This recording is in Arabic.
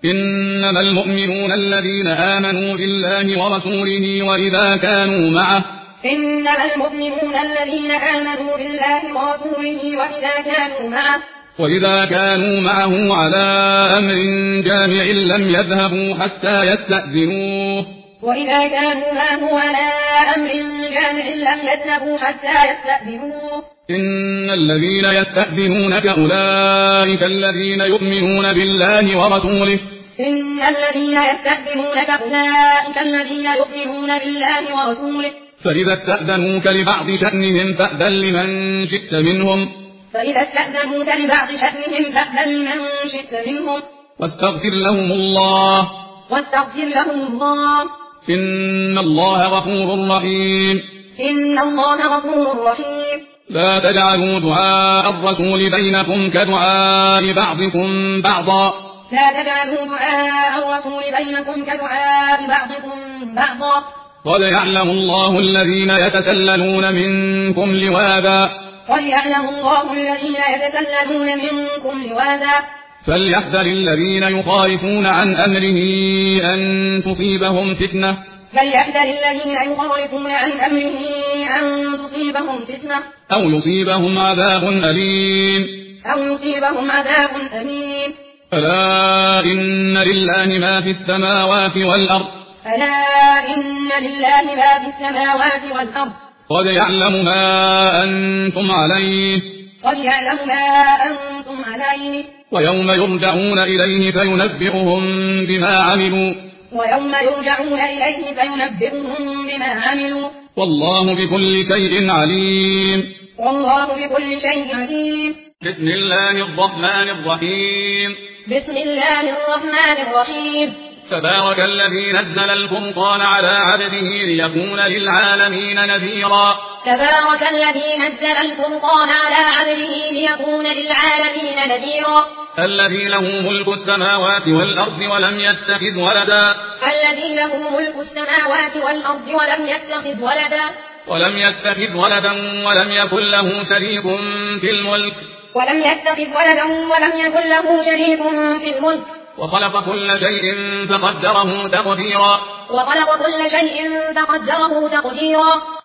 إنما المؤمنون الذين آمنوا بالله ورسوله وإذا كانوا معه وإذا كانوا معه على أمر جامع لم يذهبوا حتى يستأذنوه إن الذين يستأذنونك أولئك الذين يؤمنون بالله ورسوله فإذا استأذنوك لبعض شأنهم فأذن لمن شئت منهم واستغفر لهم الله إن الله غفور رحيم لا تجعلوا دعاء الرسول بينكم كدعاء بعضكم بعضا قد يعلم الله الذين يتسللون منكم لواذا فليحذر الذين يخالفون عن أمره أن تصيبهم فتنة أو يصيبهم عذاب أليم ألا إن لله ما في السماوات والأرض قد يعلم ما أنتم عليه ويوم يرجعون إليه فينبئهم بما عملوا والله بكل شيء عليم بسم الله الرحمن الرحيم تبارك الذي نزل الفرقان على عبده ليكون للعالمين نذيرا الذي له ملك السماوات والأرض ولم يتخذ ولدا ولم يكن له شريك في الملك وخلق كل شيء فقدره تقديرا